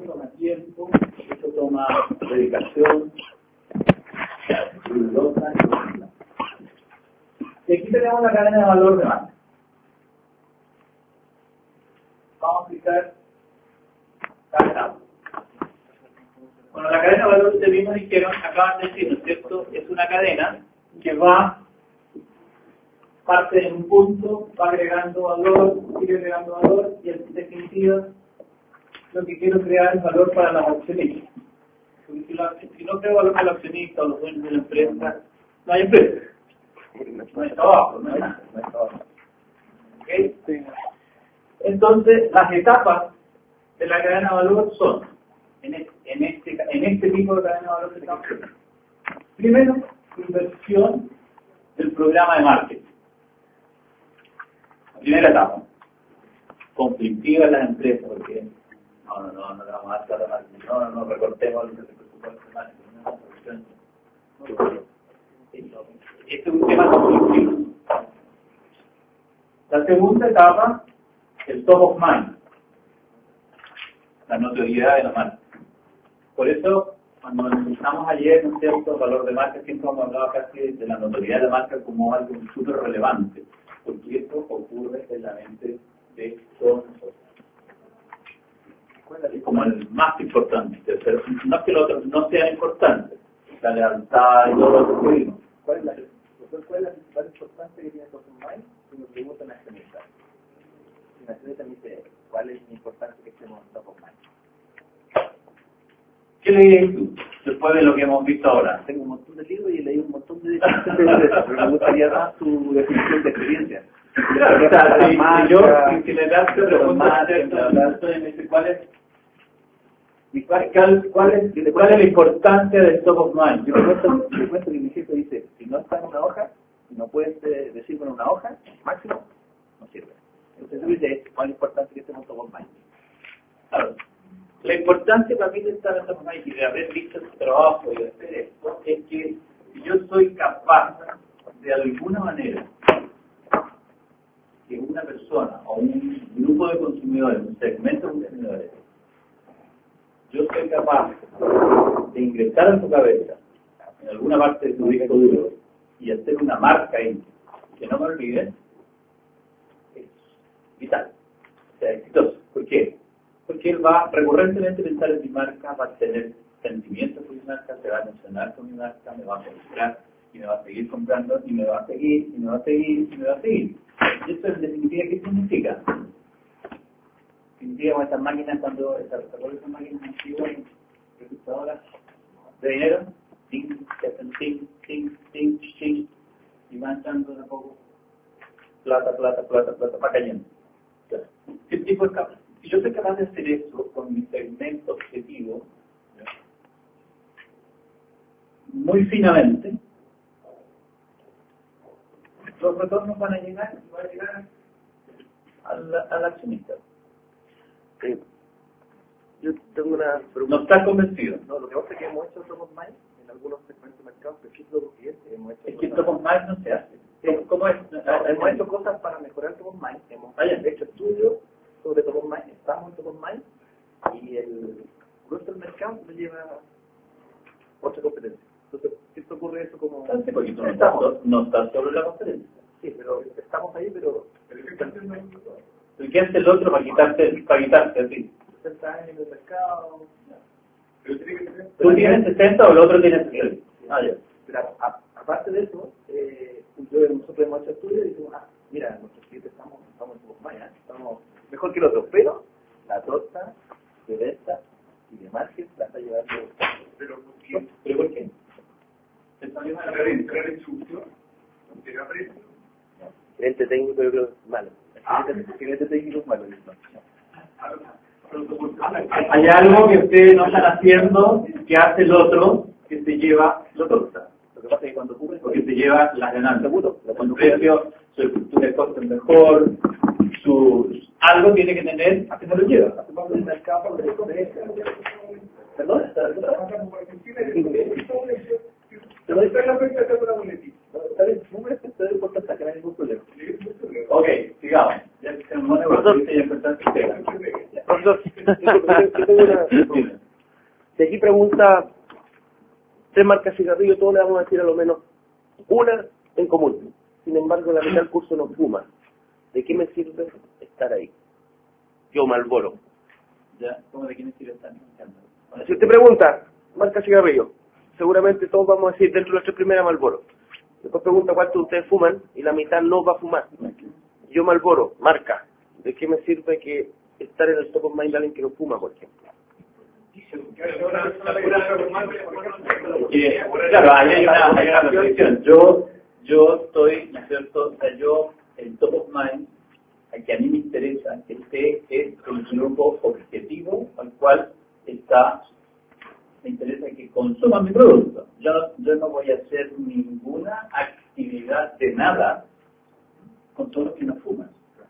toma tiempo, esto toma dedicación. Y aquí tenemos la cadena de valor de marca. Vamos a aplicar cada etapa. Bueno, la cadena de valor que ustedes mismos dijeron, acaban de decir, ¿no es cierto? Es una cadena que parte en un punto, va agregando valor, sigue agregando valor, y en definitiva, lo que quiero crear es valor para los accionistas. Porque si no creo valor para los accionistas o los dueños de la empresa, no hay empresa. No hay trabajo, no hay nada. No hay trabajo. ¿Okay? Entonces, las etapas de la cadena de valor son, en este tipo de cadena de valor que estamos viendo. Primero, inversión del programa de marketing. La primera etapa, conflictiva en las empresas, porque no le vamos a dar plata a marketing, no recortemos el presupuesto de marketing, este es un tema conflictivo. La segunda etapa, el top of mind, la notoriedad de la marca. Por eso, cuando nos empezamos ayer, ¿no es cierto?, el valor de marca, siempre hemos hablado casi de la notoriedad de la marca como algo súper relevante, porque esto ocurre en la mente de todos nosotros. Es como el más importante, pero no es que los otros no sean importantes, la lealtad y todo lo que vimos. ¿Cuál es la principal importancia que tiene Top of Mind? Si me preguntan a accionistas. Si la accionista me dice, ¿cuál es la importancia que estemos en Top of Mind? ¿Qué leí tú después de lo que hemos visto ahora? Tengo un montón de libros y leí un montón de definiciones, pero me gustaría dar tu definición de experiencia. Claro, o sea, si yo, si le das te preguntas, ¿cuál es la importancia del top of mind? Yo le cuento que mi jefe dice, si no está en una hoja, si no puedes decir con una hoja, máximo, no sirve. Entonces tú dices, ¿cuál es la importancia que estemos en top of mind? Claro. La importancia para mí de estar en top of mind y de haber visto su trabajo y de hacer esto es que yo soy capaz de alguna manera que una persona o un grupo de consumidores, un segmento de consumidores, yo soy capaz de ingresar en su cabeza, en alguna parte de su disco duro, y hacer una marca ahí, que no me olvide, es vital, o sea, exitoso. ¿Por qué? Porque él va recurrentemente a pensar en mi marca, va a tener sentimientos por mi marca, se va a emocionar con mi marca, me va a comprar, y me va a seguir comprando, y me va a seguir, y me va a seguir, y me va a seguir. ¿Y esto en definitiva qué significa? Significa estas máquinas cuando esas máquinas antiguas, registradoras de dinero, que hacen ting, y van echando de a poco plata, va cayendo. ¿Qué tipo de cambio? Si yo soy capaz de hacer eso con mi segmento objetivo, muy finamente, los retornos van a llegar al accionista. Sí. Yo tengo una pregunta. ¿No estás convencido? No, lo que pasa es que hemos hecho Top of Mind en algunos segmentos de mercado, pero es lo que es que Top of Mind no se hace. ¿Cómo es? Hemos hecho cosas para mejorar Top of Mind. Hemos hecho estudios sobre Top of Mind, estamos en Top of Mind, y el grueso del mercado lo lleva otra competencia. Entonces, siempre ocurre eso como... Porque no estás solo en la conferencia. Sí, pero estamos ahí, pero... ¿Y qué hace el otro para quitarte a ti? 60 años en el mercado... ¿Tú tienes 60 o el otro tiene 60? Ya. Claro, aparte de eso, nosotros hemos hecho estudios y decimos, mira, nuestros clientes estamos en Top of Mind, estamos mejor que el otro, pero la torta de venta y de margen la está llevando... ¿Pero por qué? Entrar en sucio, no llega precio. Gerente técnico yo creo que es malo. Gerente técnico es malo. Hay algo que ustedes no están haciendo, que hace el otro, que se lleva la torta. Lo que pasa es que cuando ocurre, porque se lleva las ganancias. Seguro. Su precio, su estructura de costo es mejor, algo tiene que tener a que se lo lleva. ¿Perdón? Pero está en la fecha de una boletita. Está bien, no me estoy importante acá, no hay ningún problema. Ok, sigamos. Ya que se me pone bastante y importante. Profesor, Yo tengo una... Si aquí pregunta 3 marcas de cigarrillo, todos le vamos a decir a lo menos una en común. Sin embargo, la mitad del curso no fuma. ¿De qué me sirve estar ahí? Yo, Marlboro. ¿Ya? ¿Cómo de quién es que están? Si usted pregunta, marca cigarrillo, seguramente todos vamos a decir dentro de las 3 primeras Marlboro. Después pregunta cuántos de ustedes fuman y la mitad no va a fumar. Yo, Marlboro, marca. ¿De qué me sirve que estar en el top of mind de alguien que no fuma, por ejemplo? Claro, hay una reflexión. Yo estoy, ¿no es cierto? O sea, yo, el top of mind, al que a mí me interesa, este es el grupo objetivo al cual me interesa que consuma mi producto. Yo no voy a hacer ninguna actividad de nada con todos los que no fuman.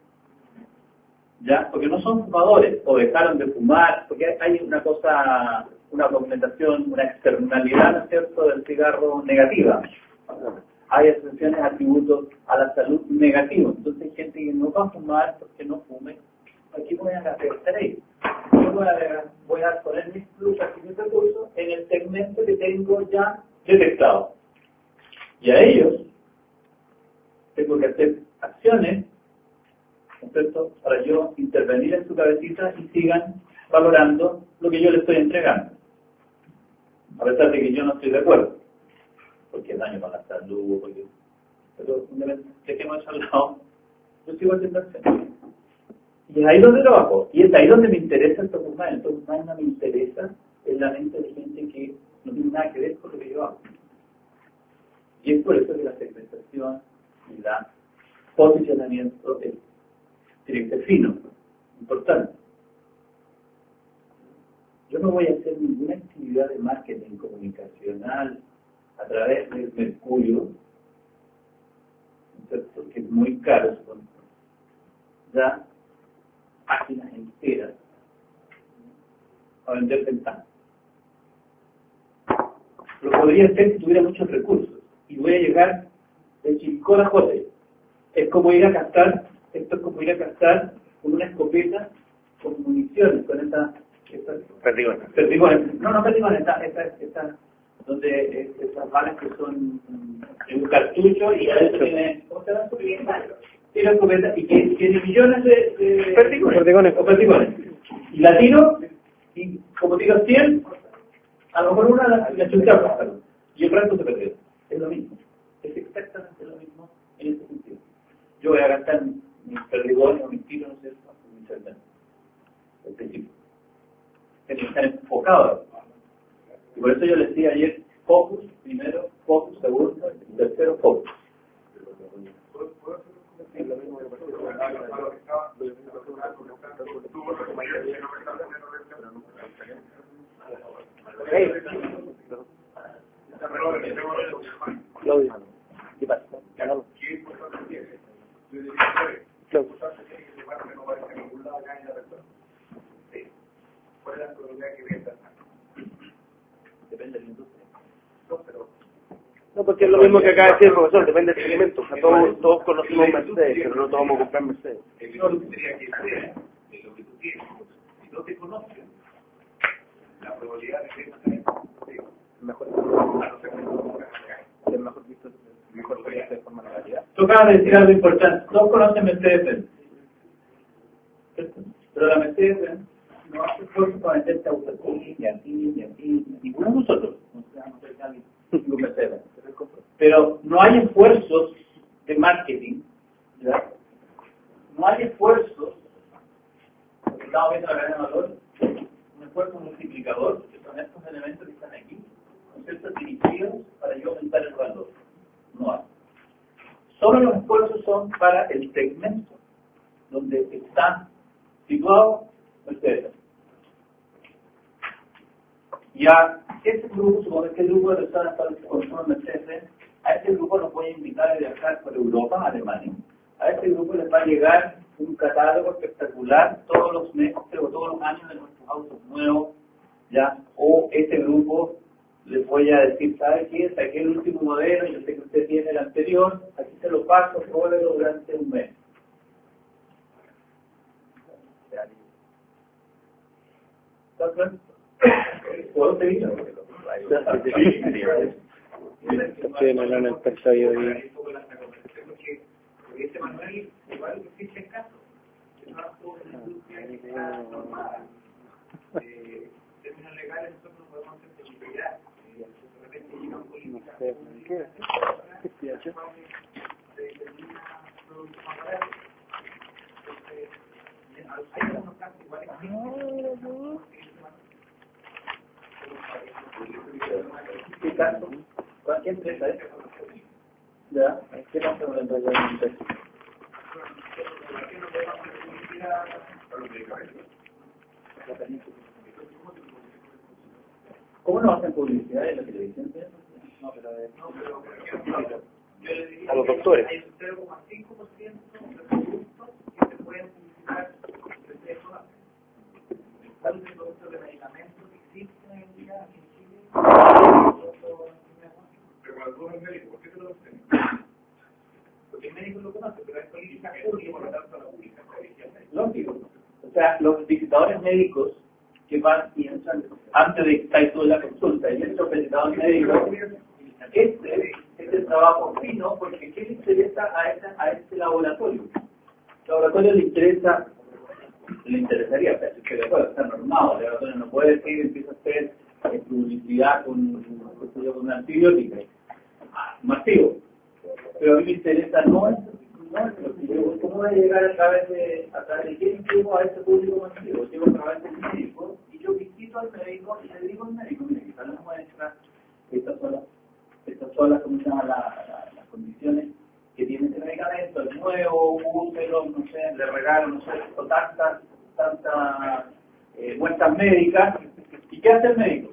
¿Ya? Porque no son fumadores, o dejaron de fumar, porque hay una cosa, una documentación, una externalidad, ¿no es cierto?, del cigarro negativa. Hay asociaciones, atributos a la salud negativos. Entonces hay gente que no va a fumar porque no fume. Aquí voy a gastar ahí. Yo voy a poner mis lucas y mis recursos en el segmento que tengo ya detectado. Y a ellos tengo que hacer acciones, ¿no es cierto?, para yo intervenir en su cabecita y sigan valorando lo que yo les estoy entregando. A pesar de que yo no estoy de acuerdo. Porque es daño para la salud, pero dejemos eso al lado, yo sigo haciendo acciones. Y es ahí donde trabajo, y es ahí donde me interesa el top of mind. El top of mind no me interesa en la mente de gente que no tiene nada que ver con lo que yo hago. Y es por eso que la segmentación y el posicionamiento tiene que ser fino, importante. Yo no voy a hacer ninguna actividad de marketing comunicacional a través del Mercurio, porque es muy caro, ya páginas enteras a vender ventanas. Lo podría hacer si tuviera muchos recursos y voy a llegar de Chilcón a Jote. Es como ir a cazar, esto es como ir a cazar con una escopeta, con municiones, con Perdigones. No perdigones, donde estas balas que son en un cartucho y adentro tiene, ¿cómo se llama? Tiro escopeta y que tiene millones de perdigones. Y la tiro, y como tiro 100, a lo mejor una la chutea al pájaro. Y el resto se perdió. Es lo mismo. Es exactamente lo mismo en ese sentido. Yo voy a gastar mis perdigones o mis tiros, no sé, en mi segmento. El principio. Tiene que estar enfocado. Y por eso yo les decía ayer, focus, primero, focus, segundo, y tercero, focus. ¿Qué pasa? Depende de la industria. No, porque es lo mismo que acaba de decir el profesor, depende del segmento. O sea, todos conocimos Mercedes, pero no todos vamos a comprar Mercedes. No sería que sea de lo que tú tienes. Si no te conocen, la probabilidad de que Mejor visto, mejor proyecto de forma de calidad. Tú acabas de decir algo importante. Todos conocen Mercedes-Benz. Pero la Mercedes-Benz no hace esfuerzo para meterte a autoescuela, ni aquí, ninguno de nosotros. Ningún Mercedes. Pero no hay esfuerzos de marketing, ¿verdad? No hay esfuerzos, porque estamos viendo la cadena de valor, un esfuerzo multiplicador, que son estos elementos que están aquí, conceptos dirigidos para yo aumentar el valor. No hay. Solo los esfuerzos son para el segmento donde está situado Mercedes. Y a ese grupo, supongo que el grupo de personas para que consuman Mercedes, a ese grupo los voy a invitar a viajar por Europa, Alemania. A ese grupo les va a llegar un catálogo espectacular todos los meses o todos los años de nuestros autos nuevos, ¿ya? O ese grupo les voy a decir, ¿sabe qué? Saqué el último modelo, yo sé que usted tiene el anterior, aquí se lo paso, pruébelo durante un mes. ¿Puedo seguir? Estoy en el persuadido y... Porque este Manuel igual existe en caso. Términos legales nosotros no podemos hacer publicidad. De repente llega un político. ¿Qué estoy hay algunos casos iguales ¿Qué caso? ¿Qué empresa es? ¿Ya? ¿Qué pasa con la empresa? ¿Cómo no hacen publicidad en la televisión? No, pero A los doctores. Hay un 0,5% de productos que se pueden publicitar de 3 horas. ¿Cuáles son los productos de medicamentos que existen hoy en día en Chile? Pero cuando tú eres médico, ¿por qué te lo hacen? Porque el médico lo conoce, pero hay políticas públicas, por lo tanto la pública se dirige al médico. Lógico. O sea, los visitadores médicos que van y entran antes de que estáis tú en la consulta, y nuestro visitador médico, este es el trabajo fino, porque ¿qué le interesa a este laboratorio? El laboratorio le interesaría, pero que le puede estar normado, el laboratorio no puede decir, empieza a hacer publicidad con un antibiótico masivo. Pero a mí me interesa no cómo va a llegar a través de quién llego a ese público masivo. Llego a través del médico y yo visito al médico y le digo al médico, mire, quizá la muestra, estas son las, ¿cómo se llama? Las condiciones que tiene este medicamento, es nuevo, úselo, no sé, le regalo, no sé, con tantas muestras médicas. ¿Y qué hace el médico?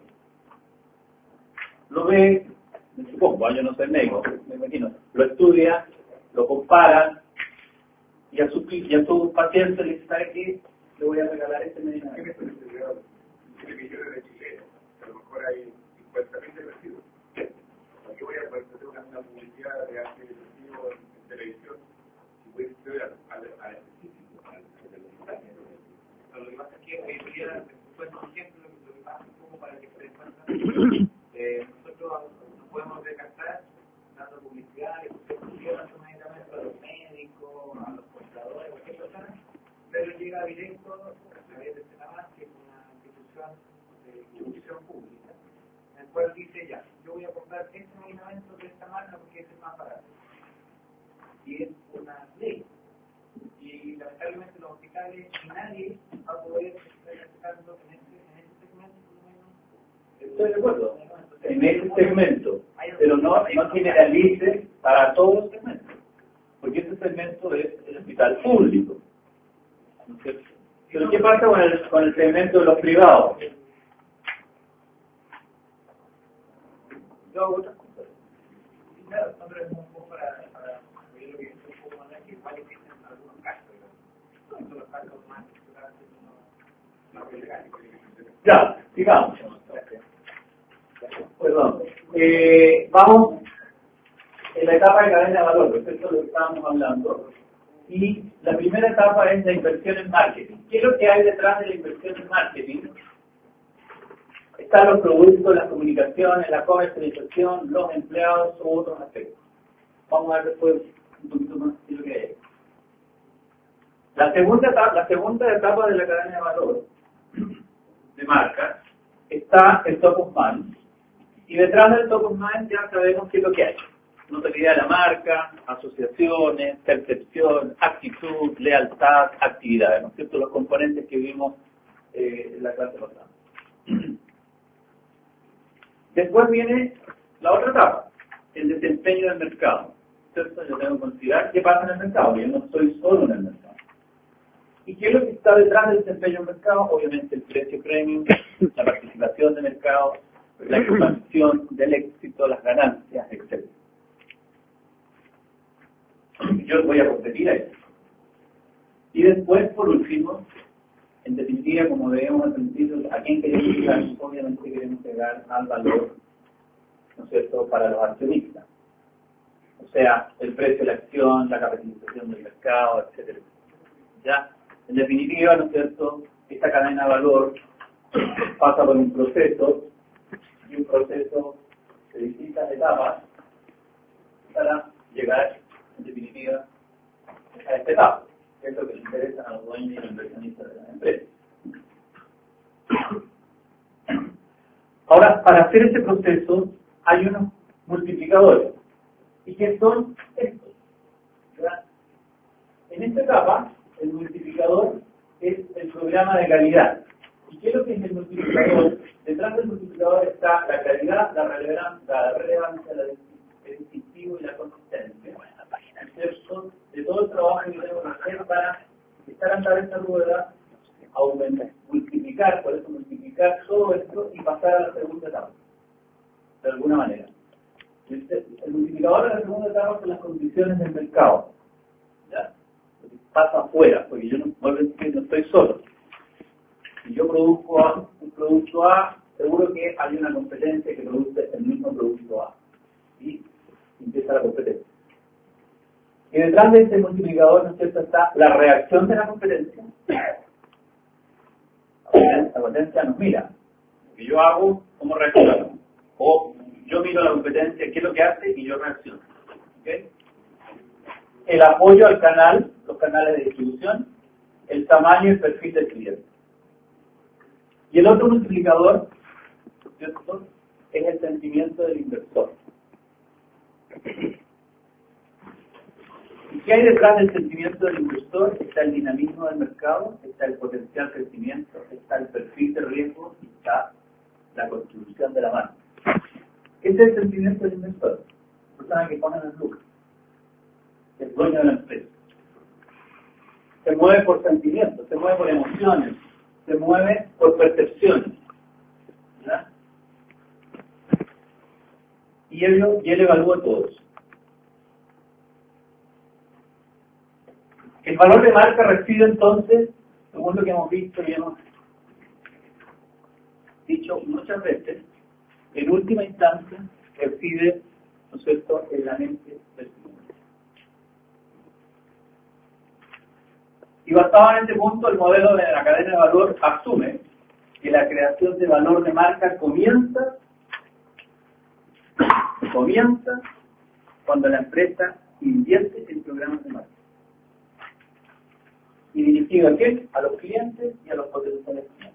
Lo ve, me supongo, yo no soy médico, me imagino, lo estudia, lo compara y a su paciente le dice, ¿sabe qué? Le voy a regalar este medicamento. ¿Qué millones de chilenos? A lo mejor hay 50.000 de residuos. Aquí voy a hacer una publicidad de antidepresivo en televisión y voy a estudiar al específico, al de lo que pasa es que hoy en día, después por ejemplo, lo que pasa un poco para que se den cuenta, nosotros nos podemos descartar dando publicidad, que se llevan sus medicamentos a los médicos, a los compradores, cualquier persona, pero llega directo a través de Senamar, que es una institución pública, en el cual dice ya, yo voy a comprar este medicamento de esta marca porque es el más barato. Y es una ley. Y lamentablemente los hospitales y nadie va a poder estar aplicando en este segmento, por lo menos. Estoy de acuerdo. En ese segmento, pero no generalice para todos los segmentos, porque este segmento es el hospital público. Pero ¿qué pasa con el segmento de los privados? Yo hago otras cosas. Claro, Sandra, es un poco para ver lo que es un poco más que igual existen algunos casos, no son los casos más no legales. Ya, sigamos. Perdón. Vamos en la etapa de cadena de valor, esto es lo que estábamos hablando. Y la primera etapa es la inversión en marketing. ¿Qué es lo que hay detrás de la inversión en marketing? Están los productos, las comunicaciones, la comercialización, los empleados u otros aspectos. Vamos a ver después un poquito más de lo que hay. La segunda etapa de la cadena de valor de marca está el top of mind. Y detrás del top of mind ya sabemos qué es lo que hay. Notoriedad de la marca, asociaciones, percepción, actitud, lealtad, actividades, ¿no es cierto? Los componentes que vimos en la clase pasada. Después viene la otra etapa, el desempeño del mercado. ¿Cierto? Yo tengo que considerar qué pasa en el mercado, yo no estoy solo en el mercado. ¿Y qué es lo que está detrás del desempeño del mercado? Obviamente el precio premium, la participación de mercado, la expansión del éxito, las ganancias, etc. Yo voy a competir a eso. Y después, por último, en definitiva, como veíamos al principio, ¿a quién queremos llegar? Obviamente queremos llegar al valor, ¿no es cierto?, para los accionistas. O sea, el precio de la acción, la capitalización del mercado, etc. ¿Ya? En definitiva, ¿no es cierto?, esta cadena de valor pasa por un proceso, y un proceso de distintas etapas para llegar, en definitiva, a esta etapa, que es lo que le interesa a los dueños y a los inversionistas de las empresas. Ahora, para hacer este proceso hay unos multiplicadores. ¿Y qué son estos? ¿Verdad? En esta etapa, el multiplicador es el programa de calidad. ¿Y qué es lo que es el multiplicador? Detrás del multiplicador está la calidad, la relevancia, el distintivo y la consistencia. ¿Cierto? De todo el trabajo que debemos hacer para estar andando esta rueda, aumentar, multiplicar, por eso multiplicar todo esto y pasar a la segunda etapa, de alguna manera. El multiplicador de la segunda etapa son las condiciones del mercado. ¿Ya? Pasa afuera, porque yo no estoy solo. Si yo produzco un producto A, seguro que hay una competencia que produce el mismo producto A. Y empieza la competencia. Y detrás de este multiplicador, ¿no es cierto?, está la reacción de la competencia. La competencia nos mira. Lo que yo hago, ¿cómo reacciono? O yo miro la competencia, ¿qué es lo que hace? Y yo reacciono. ¿Okay? El apoyo al canal, los canales de distribución, el tamaño y el perfil del cliente. Y el otro multiplicador, ¿cierto?, es el sentimiento del inversor. ¿Y qué hay detrás del sentimiento del inversor? Está el dinamismo del mercado, está el potencial crecimiento, está el perfil de riesgo y está la construcción de la marca. Ese es el sentimiento del inversor, la persona que pone las lucas, el dueño de la empresa. Se mueve por sentimientos, se mueve por emociones, se mueve por percepciones. ¿Verdad? Y él evalúa todo eso. El valor de marca reside entonces, según lo que hemos visto y hemos dicho muchas veces, en última instancia reside, ¿no es cierto?, en la mente del cliente. Y basado en este punto, el modelo de la cadena de valor asume que la creación de valor de marca comienza cuando la empresa invierte en programas de marca. ¿Y dirigido a qué? A los clientes y a los potenciales clientes.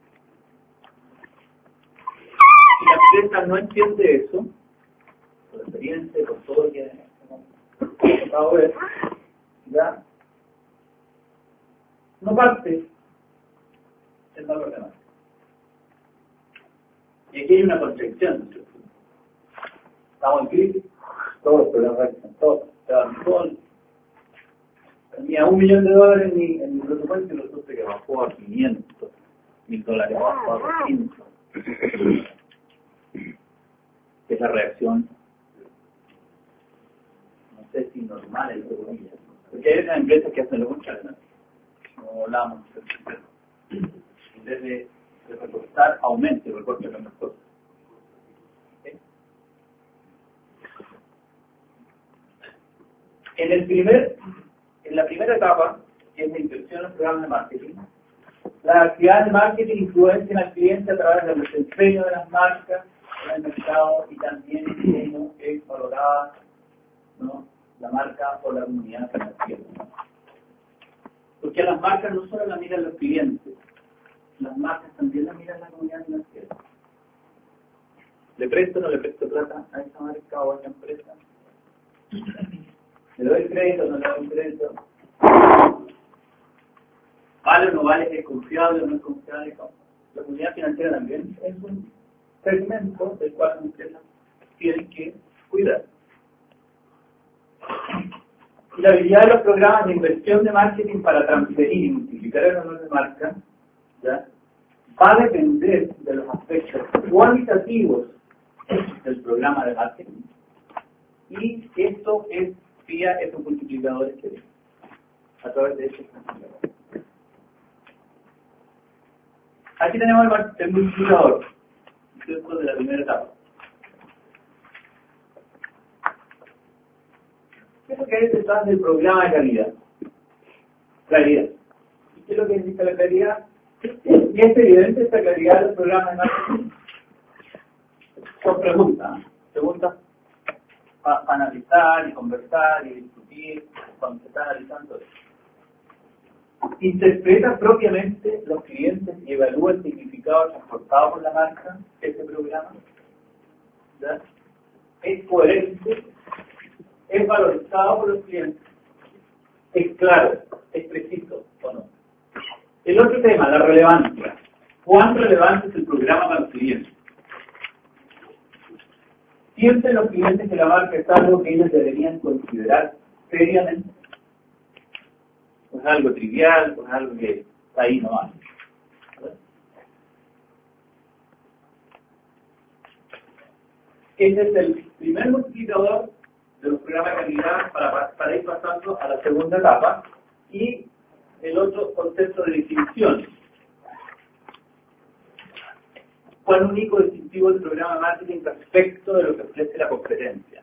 Si la empresa no entiende eso, por experiencia, por todo lo que hemos tocado ver, ya no parte el valor de marca. Y aquí hay una contradicción. Estamos en crisis, todos los programas todos. Tenía $1 millón en mi presupuesto y resulta que bajó a $500,000, bajó a 500. Es la reacción, no sé si normal, entre comillas. Porque hay unas empresas que hacen lo contrario, ¿no? Como hablamos, en vez de recortar, aumente el recorte de las cosas. ¿Okay? En la primera etapa, que es la inversión en programas de marketing, las actividades de marketing influencian al cliente a través del desempeño de las marcas en el mercado y también en cómo es valorada, ¿no?, la marca por la comunidad financiera. Porque a las marcas no solo las miran los clientes, las marcas también las miran la comunidad financiera. ¿Le presto o no le presto plata a esa marca o a esa empresa? ¿Le doy crédito o no le doy crédito? ¿Vale o no vale? ¿Es confiable o no es confiable? La comunidad financiera también es un segmento del cual las empresas tienen que cuidar. Y la habilidad de los programas de inversión de marketing para transferir y multiplicar el valor de marca, ¿ya?, va a depender de los aspectos cualitativos del programa de marketing. Y esto es vía esos multiplicadores que vemos, a través de estos multiplicadores. Aquí tenemos el multiplicador, ¿cierto?, de la primera etapa. ¿Qué es lo que hay detrás del programa de calidad? Claridad. ¿Y qué es lo que significa la claridad? ¿Es evidente esta claridad del programa de marketing? Son preguntas para analizar y conversar y discutir cuando se está analizando eso. ¿Interpreta propiamente los clientes y evalúa el significado transportado por la marca este programa? ¿Ya? ¿Es coherente? ¿Es valorizado por los clientes? ¿Es claro? ¿Es preciso o no? El otro tema, la relevancia. ¿Cuán relevante es el programa para los clientes? ¿Sienten los clientes que la marca es algo que ellos deberían considerar seriamente? ¿O es algo trivial? ¿O es algo que está ahí nomás? Ese es el primer multiplicador de los programas de calidad para ir pasando a la segunda etapa. Y el otro concepto de distinción. ¿Cuán único es distintivo el programa de marketing respecto de lo que ofrece la competencia?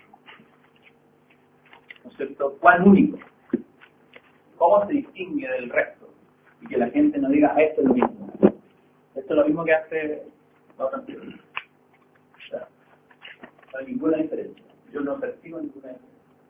¿No es cierto? ¿Cuán único? ¿Cómo se distingue del resto? Y que la gente no diga, esto es lo mismo. Esto es lo mismo que hace la otra empresa. O sea, no hay ninguna diferencia. Yo no percibo ninguna diferencia.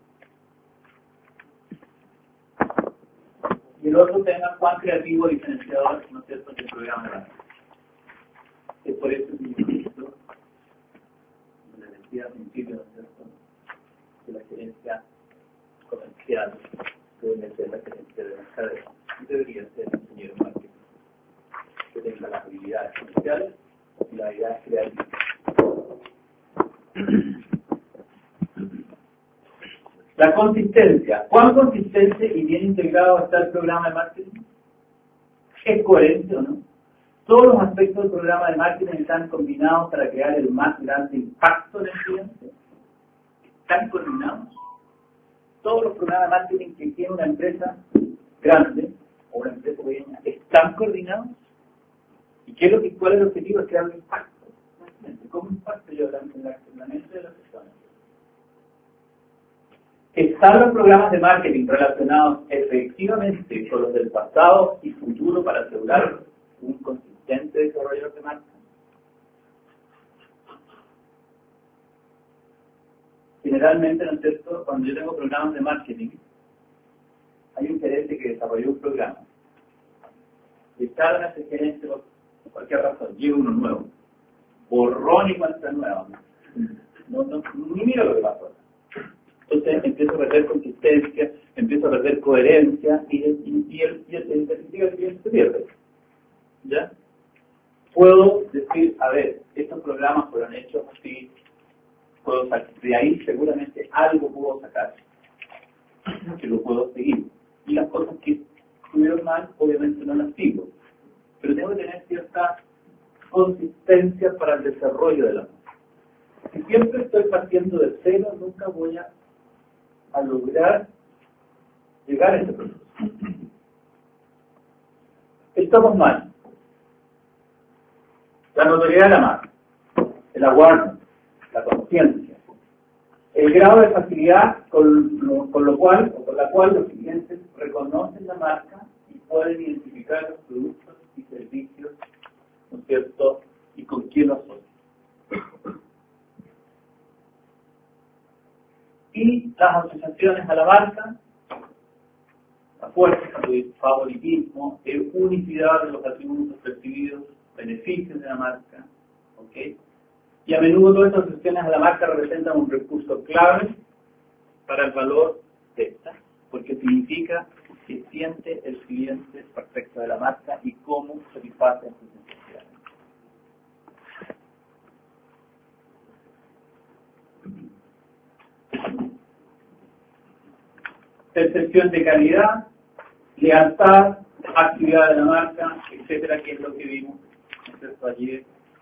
Y el otro tema, cuán creativo y diferenciador, ¿no es cierto?, en el programa de marketing. Es por eso que yo insisto, como les decía al principio, ¿no es cierto?, que la gerencia comercial debe ser la gerencia de mercadeo y debería ser el ingeniero de marketing que tenga las habilidades comerciales y las habilidades creativas. La consistencia. ¿Cuán consistente y bien integrado está el programa de marketing? ¿Es coherente o no? Todos los aspectos del programa de marketing están combinados para crear el más grande impacto en el cliente. ¿Están coordinados? Todos los programas de marketing que tiene una empresa grande o una empresa pequeña, ¿están coordinados? ¿Y cuál es el objetivo? Es crear un impacto. ¿Cómo impacto yo en la mente de las personas? ¿Están los programas de marketing relacionados efectivamente con los del pasado y futuro para asegurar un consistente desarrollo de marca? Generalmente, ¿no es cierto?, cuando yo tengo programas de marketing, hay un gerente que desarrolló un programa. Y echaron a ese gerente por cualquier razón, llega uno nuevo. Borrón y cuenta nueva. Ni mira lo que pasó. Entonces empiezo a perder consistencia, empiezo a perder coherencia y en definitiva el cliente se pierde. ¿Ya? Puedo decir, a ver, estos programas fueron hechos así, puedo sacar, de ahí seguramente algo puedo sacar, que lo puedo seguir. Y las cosas que estuvieron mal, obviamente no las sigo. Pero tengo que tener cierta consistencia para el desarrollo de la marca. Si siempre estoy partiendo de cero, nunca voy a lograr llegar a ese proceso. Estamos mal. La notoriedad de la marca, el awareness, la conciencia, el grado de facilidad con la cual los clientes reconocen la marca y pueden identificar los productos y servicios, ¿no es cierto?, y con quién los asocian. Y las asociaciones a la marca, la fuerza, favoritismo, unicidad de los atributos percibidos, beneficios de la marca, ¿ok? Y a menudo todas estas asociaciones a la marca representan un recurso clave para el valor de esta, porque significa que siente el cliente respecto de la marca y cómo satisface sus necesidades. Percepción de calidad, lealtad, actividad de la marca, etcétera, que es lo que vimos ayer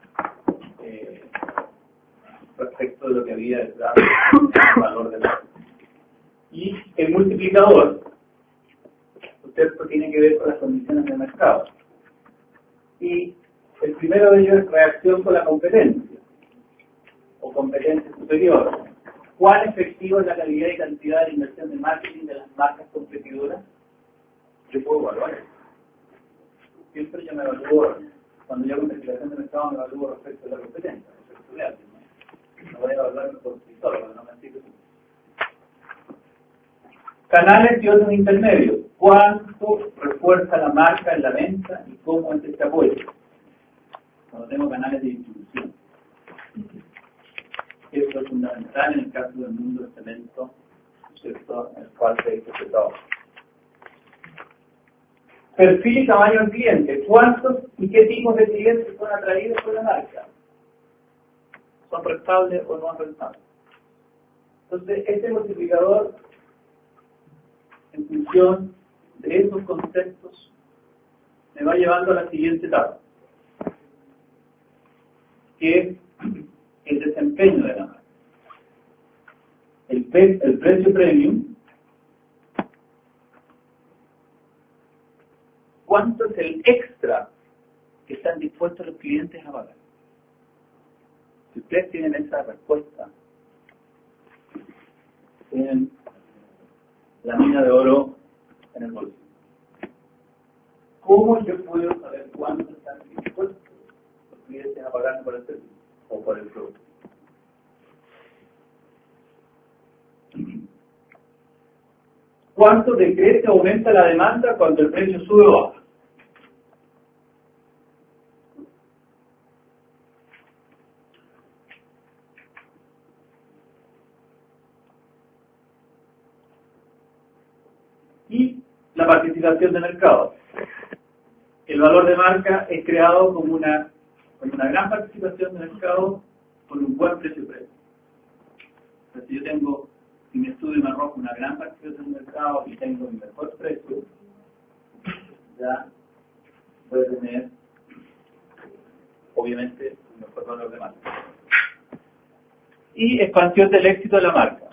respecto de lo que había detrás del valor de la marca. Y el multiplicador, ¿cierto?, tiene que ver con las condiciones de mercado. Y el primero de ellos es reacción con la competencia o competencia superior. ¿Cuán efectivo es la calidad y cantidad de inversión de marketing de las marcas competidoras? Yo puedo evaluar eso. siempre yo me evalúo, cuando yo hago investigación de mercado me evalúo respecto a la competencia, respecto de alguien, ¿no? No voy a evaluarme por sí solo, porque no me sigue. Canales y otros intermedios. ¿Cuánto refuerza la marca en la venta y cómo es este apoyo? Cuando tengo canales de distribución. Esto es fundamental en el caso del mundo del cemento, ¿cierto?, en el cual se ha hecho este trabajo. Perfil y tamaño del cliente. ¿Cuántos y qué tipos de clientes son atraídos por la marca? ¿Son rentables o no rentables? Entonces, este multiplicador, en función de esos conceptos, me va llevando a la siguiente etapa, que es el desempeño de la marca. El precio premium. ¿Cuánto es el extra que están dispuestos los clientes a pagar? Si ustedes tienen esa respuesta, tienen la mina de oro en el bolsillo. ¿Cómo yo puedo saber cuánto están dispuestos los clientes a pagar por el servicio o por el producto? ¿Cuánto decrece o aumenta la demanda cuando el precio sube o baja? Y la participación de mercado. El valor de marca es creado como una gran participación de mercado con un buen precio-precio. O sea, si yo tengo, si mi estudio me arroja una gran participación de mercado y tengo mi mejor precio, ya voy a tener, obviamente, un mejor valor de marca. Y expansión del éxito de la marca.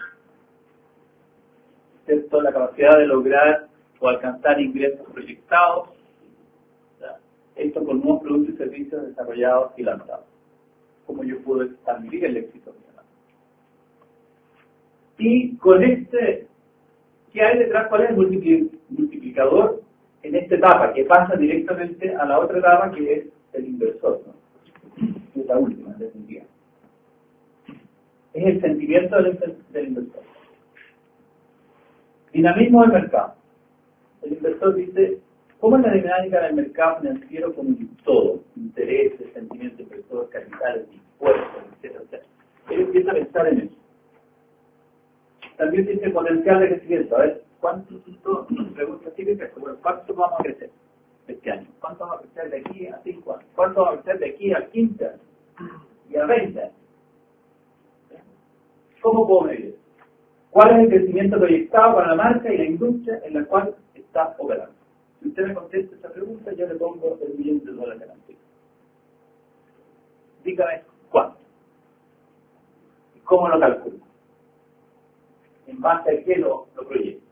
¿Cierto? La capacidad de lograr o alcanzar ingresos proyectados. Esto con nuevos productos y servicios desarrollados y lanzados. ¿Cómo yo puedo expandir el éxito de la marca? Y con este, ¿qué hay detrás? ¿Cuál es el multiplicador en esta etapa? Que pasa directamente a la otra etapa, que es el inversor, ¿no? Que es la última, en definitiva. Es el sentimiento del inversor. Dinamismo del mercado. El inversor dice, ¿cómo es la dinámica del mercado financiero con todo? Intereses, sentimientos de inversor, capitales, impuestos, etcétera. Él empieza a pensar en eso. También dice el potencial de crecimiento. A ver, ¿cuánto vamos a crecer este año? ¿Cuánto vamos a crecer de aquí a 5 años? ¿Cuánto vamos a crecer de aquí a 15 años? Y a 20 años. ¿Cómo puedo medir? ¿Cuál es el crecimiento proyectado para la marca y la industria en la cual está operando? Si usted me contesta esa pregunta, yo le pongo el $1.000.000 delante. Dígame cuánto. ¿Y cómo lo calculo? ¿En base a qué lo proyecto?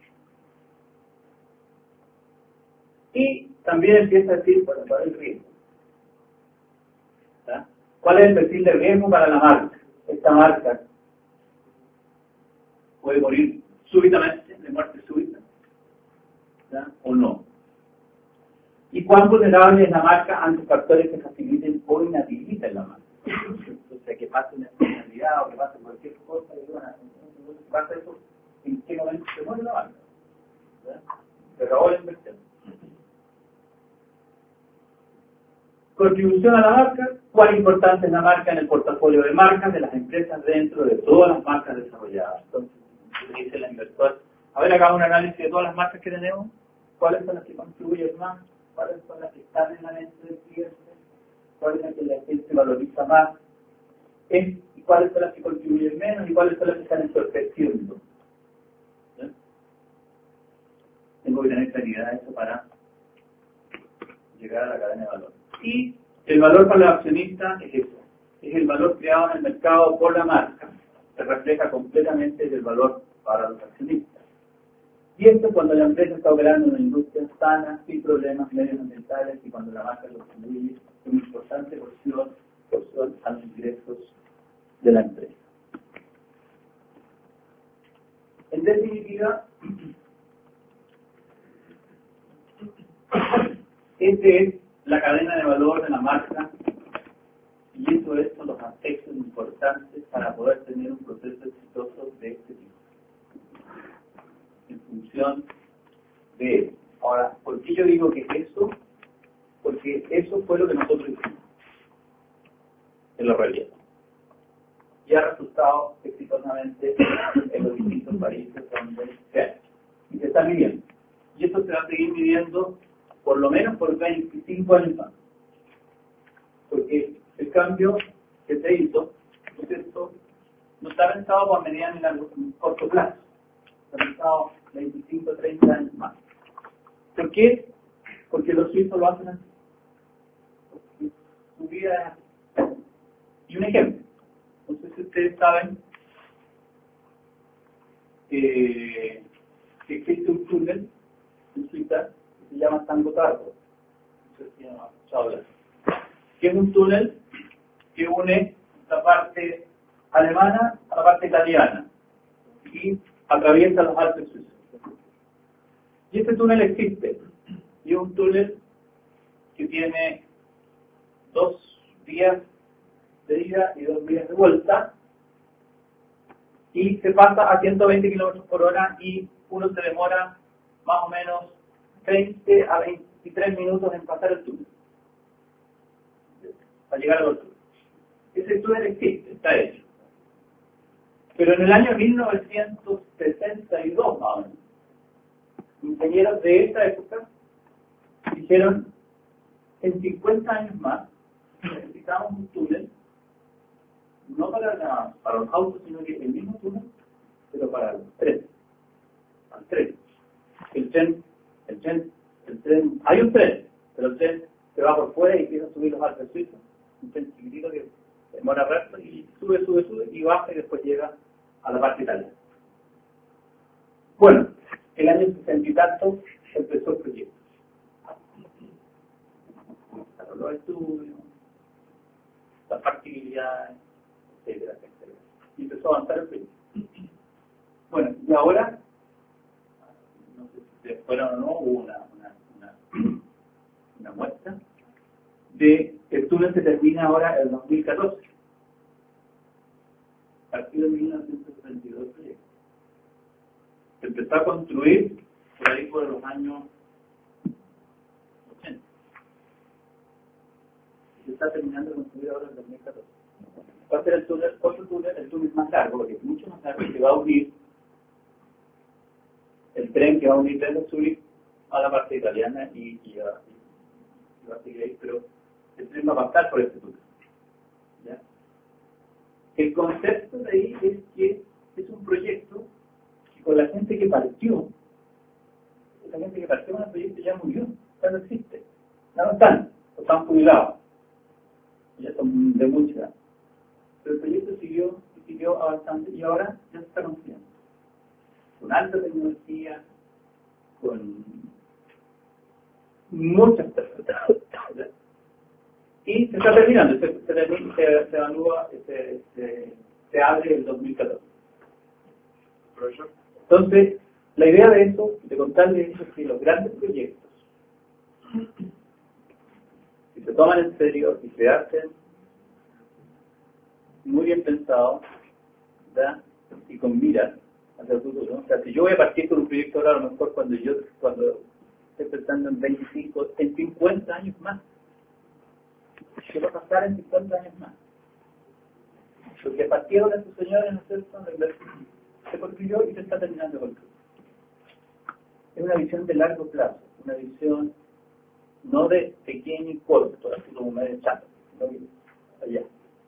Y también empieza a decir, bueno, ¿cuál es el riesgo? ¿Tá? ¿Cuál es el perfil de riesgo para la marca? Esta marca puede morir súbitamente, de muerte súbita, ¿ya? O no. ¿Y cuán vulnerable es la marca ante factores que faciliten o inhabiliten la marca? O sea, que pase una enfermedad o que pase cualquier cosa, y pasa eso, ¿en qué momento se muere la marca? ¿Ya? Se acabó la inversión. Contribución a la marca. ¿Cuán importante es la marca en el portafolio de marcas de las empresas dentro de todas las marcas desarrolladas? Entonces, dice el inversor, a ver, hagamos un análisis de todas las marcas que tenemos, cuáles son las que contribuyen más, cuáles son las que están en la mente del cliente, cuáles son las que la gente valoriza más, y cuáles son las que contribuyen menos y cuáles son las que están entorpeciendo. ¿Sí? Tengo que tener claridad de eso para llegar a la cadena de valor. Y el valor para el accionista es eso, es el valor creado en el mercado por la marca, se refleja completamente en el valor para los accionistas. Y esto cuando la empresa está operando en una industria sana, sin problemas medioambientales y cuando la marca contribuye una importante porción a los ingresos de la empresa. En definitiva, este Ese es la cadena de valor de la marca, y eso son los aspectos importantes para poder tener un proceso exitoso de este tipo, en función de eso. Ahora, ¿por qué yo digo que eso? Porque eso fue lo que nosotros hicimos en la realidad, y ha resultado exitosamente en los distintos países donde se ha hecho y se está midiendo, y esto se va a seguir midiendo por lo menos por 25 años más, porque el cambio que se hizo, ¿no es cierto?, no está pensado para mediano y largo, corto plazo, está pensado 25 o 30 años más. ¿Por qué? Porque los suizos lo hacen así. Su vida es así. Y un ejemplo, no sé si ustedes saben que existe un túnel en Suiza que se llama San Gotardo, no sé si han escuchado hablar, que es un túnel que une la parte alemana a la parte italiana y atraviesa los Alpes suizos. Y este túnel existe, y es un túnel que tiene 2 días de ida y 2 días de vuelta, y se pasa a 120 kilómetros por hora, y uno se demora más o menos 20 a 23 minutos en pasar el túnel, para llegar al otro. Ese túnel existe, está hecho. Pero en el año 1962, más o menos, ingenieros de esa época dijeron, en 50 años más necesitamos un túnel, no para los autos, sino que el mismo túnel, pero para los trenes. Al tren. El tren, hay un tren, pero el tren se va por fuera y empieza a subir los Alpes suizos. Un tren chiquitito que demora rato y sube y baja y después llega a la parte italiana. Bueno, el año 60 y tanto empezó el proyecto. Los estudios, las factibilidades, etcétera. Y empezó a avanzar el proyecto. Bueno, y ahora, no sé si ustedes fueron o no, hubo una muestra de el túnel se termina ahora en 2014. Partido en 1932 el proyecto. Se empezó a construir por ahí por los años 80. Se está terminando de construir ahora en 2014. Va a ser el túnel, el túnel más largo, porque es mucho más largo, que va a unir el tren que va a unir desde Zurich a la parte italiana y va a seguir ahí, pero el tren va a pasar por este túnel. ¿Ya? El concepto de ahí es que es un proyecto que con la gente que partió, en el proyecto ya murió, ya no existe, ya no están jubilados, ya son de mucha edad. Pero el proyecto siguió avanzando y ahora ya se está construyendo. Con alta tecnología, con muchas personas. Y se está terminando, se evalúa, se abre el 2014. Profesor. Entonces, la idea de eso, de contarles eso, es que los grandes proyectos, si se toman en serio y se hacen muy bien pensados, ¿verdad?, y con miras hacia el futuro, ¿no? O sea, si yo voy a partir con un proyecto ahora, a lo mejor cuando estoy pensando en 25, en 50 años más, ¿qué va a pasar en 50 años más? Porque partieron estos señores, ¿no es cierto?, se construyó y se está terminando de construir. Es una visión de largo plazo, una visión no de pequeño y corto, así como medio chato, sino que allá.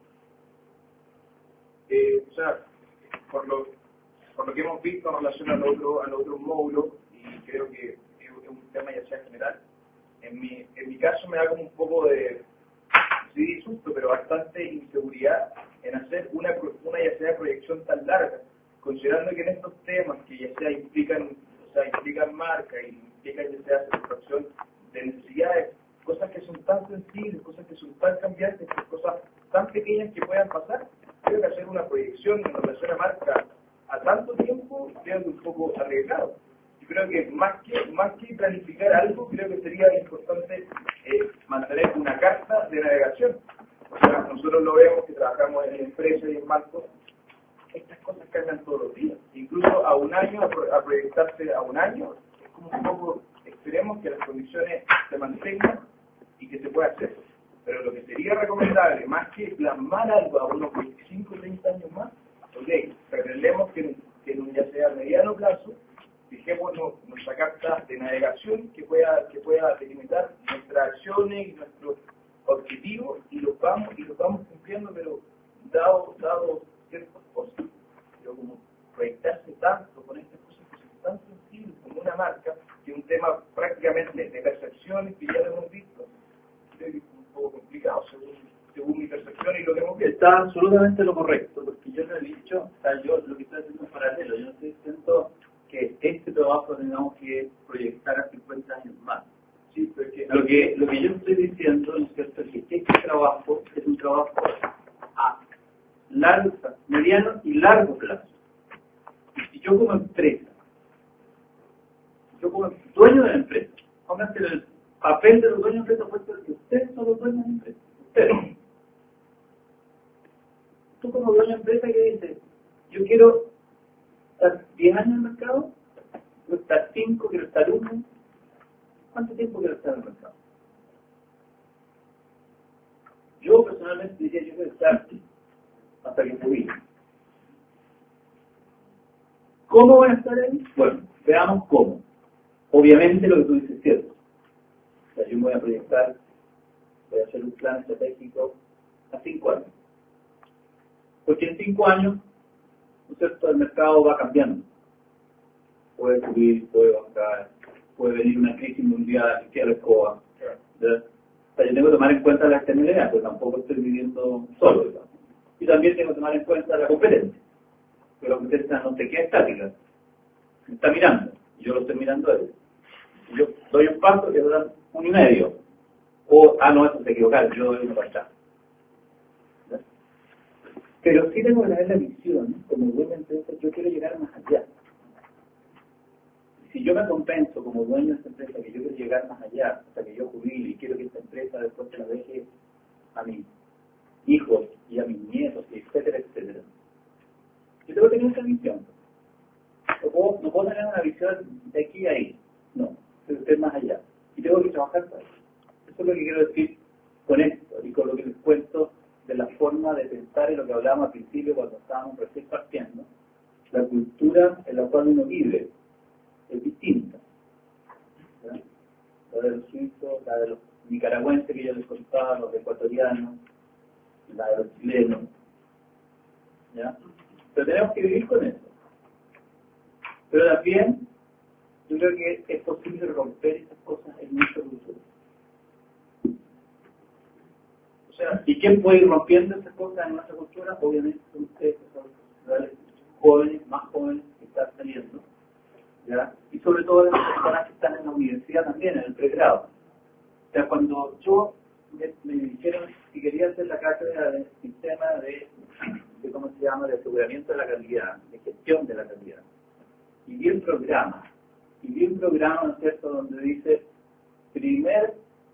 O sea, por lo que hemos visto en relación al otro módulo, y creo que es un tema ya sea general, en mi caso me da como un poco de, sí, susto, pero bastante inseguridad en hacer una ya sea proyección tan larga, considerando que en estos temas que ya sea implican marca y implican ya sea satisfacción de necesidades, cosas que son tan sensibles, cosas que son tan cambiantes, cosas tan pequeñas que puedan pasar, creo que hacer una proyección en relación a marca a tanto tiempo queda un poco arriesgado. creo que más que planificar algo, creo que sería importante mantener una carta de navegación. O sea, nosotros lo vemos que trabajamos en empresas y en bancos, estas cosas cambian todos los días. Incluso a un año, a proyectarse a un año, es como un poco, esperemos que las condiciones se mantengan y que se pueda hacer. Pero lo que sería recomendable, más que plasmar algo a unos 25 o 30 años más, ok, pretendemos que en un ya sea a mediano plazo, fijemos nuestra carta de navegación que pueda delimitar nuestras acciones y nuestros objetivos y los vamos cumpliendo, pero dado ciertas cosas. Pero como proyectarse tanto con estas cosas que son tan sensibles como una marca, que es un tema prácticamente de percepciones que ya lo hemos visto, creo que es un poco complicado según mi percepción y lo que hemos visto. Está absolutamente lo correcto, porque yo lo he dicho, o sea, yo lo que estoy haciendo es paralelo, yo no estoy diciendo que este trabajo tengamos que proyectar a 50 años más. Sí, porque Lo que yo estoy diciendo, ¿no es cierto?, es que este trabajo es un trabajo a mediano y largo plazo. Y si yo como empresa, yo como dueño de la empresa, pónganse el papel de los dueños de la empresa, puesto que ustedes son los dueños de la empresa. Ustedes. Tú como dueño de empresa, ¿qué dices? Yo quiero estar 10 años en el mercado, quiero estar 5, quiero estar 1. ¿Cuánto tiempo quiero estar en el mercado? Yo personalmente diría yo quiero estar hasta que jubile. ¿Cómo voy a estar ahí? Bueno, veamos cómo. Obviamente lo que tú dices es cierto. O sea, yo me voy a proyectar, voy a hacer un plan estratégico a 5 años. Porque en 5 años, ¿no es cierto?, el mercado va cambiando. Puede subir, puede bajar, puede venir una crisis mundial que la escoba. O sea, yo tengo que tomar en cuenta la externalidad, porque tampoco estoy viviendo solo, digamos. Y también tengo que tomar en cuenta la competencia. Porque la competencia no se queda estática. Me está mirando, y yo lo estoy mirando a él. Y yo doy un paso que dura 1,5. O, no, eso se equivocaron, yo doy uno para allá. Pero sí tengo que tener la visión, como dueño de empresa, yo quiero llegar más allá. Si yo me compenso como dueño de esta empresa que yo quiero llegar más allá, hasta que yo jubile y quiero que esta empresa después se la deje a mis hijos y a mis nietos, etcétera, etcétera, yo tengo que tener esa visión. No puedo tener una visión de aquí a ahí, no, tengo que ser más allá. Y tengo que trabajar para eso. Eso es lo que quiero decir con esto y con lo que les cuento de la forma de pensar y lo que hablábamos al principio cuando estábamos recién partiendo. La cultura en la cual uno vive es distinta. ¿Ya? La de los suizos, la de los nicaragüenses que yo les contaba, los ecuatorianos, la de los chilenos. ¿Ya? Pero tenemos que vivir con eso. Pero también yo creo que es posible romper estas cosas en nuestra cultura. O sea, ¿y quién puede ir rompiendo estas cosas en nuestra cultura? Obviamente son ustedes, que son los jóvenes, más jóvenes que están saliendo. ¿Ya? Y sobre todo las personas que están en la universidad también, en el pregrado. O sea, cuando yo me dijeron si quería hacer la cátedra del sistema de ¿cómo se llama?, de aseguramiento de la calidad, de gestión de la calidad. Y vi el programa, ¿no es cierto?, donde dice primer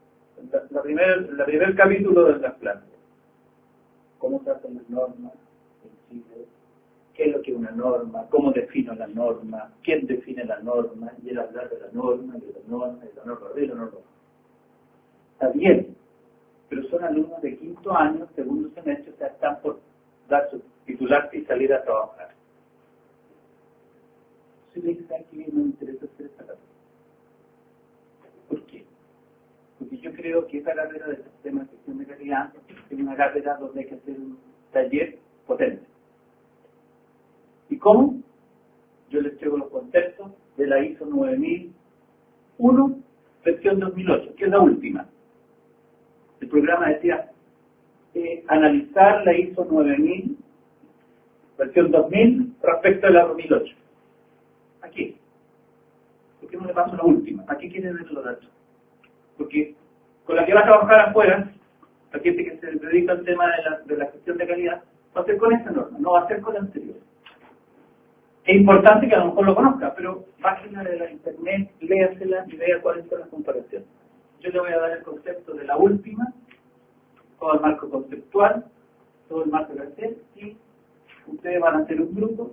capítulo de las clases. ¿Cómo se hacen las normas en Chile? ¿Qué es lo que es una norma? ¿Cómo defino la norma? ¿Quién define la norma? Y el hablar de la norma, de la norma, de la norma, de la norma. Está bien, pero son alumnos de 5º año, 2º semestre, o sea, están por dar su titularse y salir a trabajar. Si le dicen que no me interesa hacer esta carrera. ¿Por qué? Porque yo creo que esta carrera de sistema de gestión de calidad es una carrera donde hay que hacer un taller potente. ¿Y cómo? Yo les traigo los conceptos de la ISO 9001, versión 2008, que es la última. El programa decía analizar la ISO 9000, versión 2000, respecto a la 2008. Aquí. ¿Por qué no le paso la última? Aquí quieren ver los datos. Porque con la que va a trabajar afuera, la gente que se dedica al tema de la gestión de calidad, va a ser con esta norma, no va a ser con la anterior. Es importante que a lo mejor lo conozca, pero página de la internet, léasela y vea cuáles son las comparaciones. Yo le voy a dar el concepto de la última, todo el marco conceptual, todo el marco de Excel, y ustedes van a hacer un grupo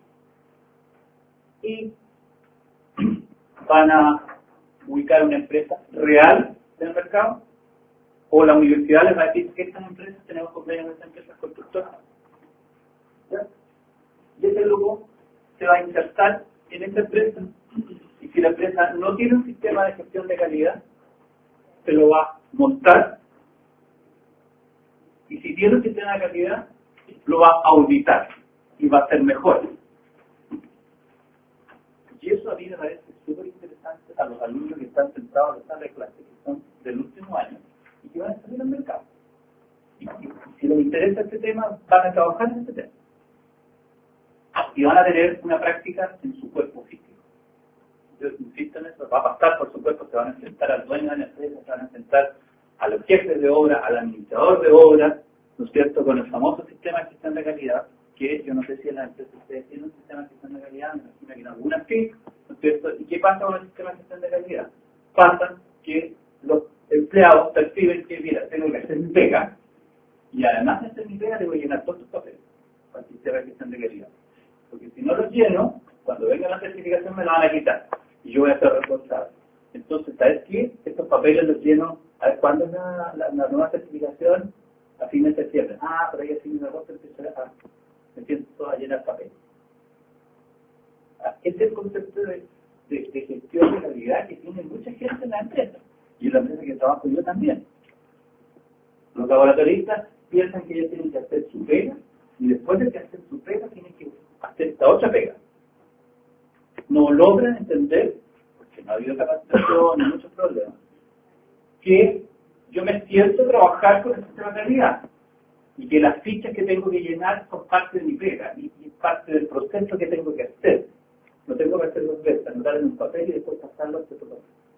y van a ubicar una empresa real en el mercado, o la universidad les va a decir que estas empresas tenemos convenios con estas empresas constructoras. ¿Ya? Y ese grupo se va a insertar en esta empresa, y si la empresa no tiene un sistema de gestión de calidad, se lo va a montar, y si tiene un sistema de calidad, lo va a auditar y va a ser mejor. Y eso a mí me parece súper interesante a los alumnos que están sentados en la sala de clase, que son del último año y que van a salir al mercado. Y si les interesa este tema, van a trabajar en este tema. Y van a tener una práctica en su cuerpo físico. Yo insisto en eso, va a pasar, por supuesto, se van a enfrentar al dueño de la empresa, se van a enfrentar a los jefes de obra, al administrador de obra, ¿no es cierto?, con el famoso sistema de gestión de calidad, que yo no sé si en la empresa ustedes tienen un sistema de gestión de calidad, me imagino que en algunas sí, ¿no es cierto? ¿Y qué pasa con el sistema de gestión de calidad? Pasa que los empleados perciben que, mira, tengo que hacer mi pega, y además de hacer mi pega, debo llenar todos estos papeles para el sistema de gestión de calidad. Porque si no los lleno, cuando venga la certificación me la van a quitar, y yo voy a ser responsable. Entonces, ¿sabes qué? Estos papeles los lleno, a ver, ¿cuándo es la nueva certificación? A fines de septiembre. Ah, pero ahí a fines de agosto me siento a llenar papel. Este es el concepto de gestión de calidad que tiene mucha gente en la empresa. Y en la empresa que trabajo yo también. Los laboratoristas piensan que ellos tienen que hacer su pega, y después de que hacer su pega tienen que hacer esta otra pega. No logran entender, porque no ha habido capacitación y muchos problemas, que yo me siento a trabajar con el sistema de calidad y que las fichas que tengo que llenar son parte de mi pega y parte del proceso que tengo que hacer. No tengo que hacer dos veces, anotar en un papel y después pasarlo a otro papel.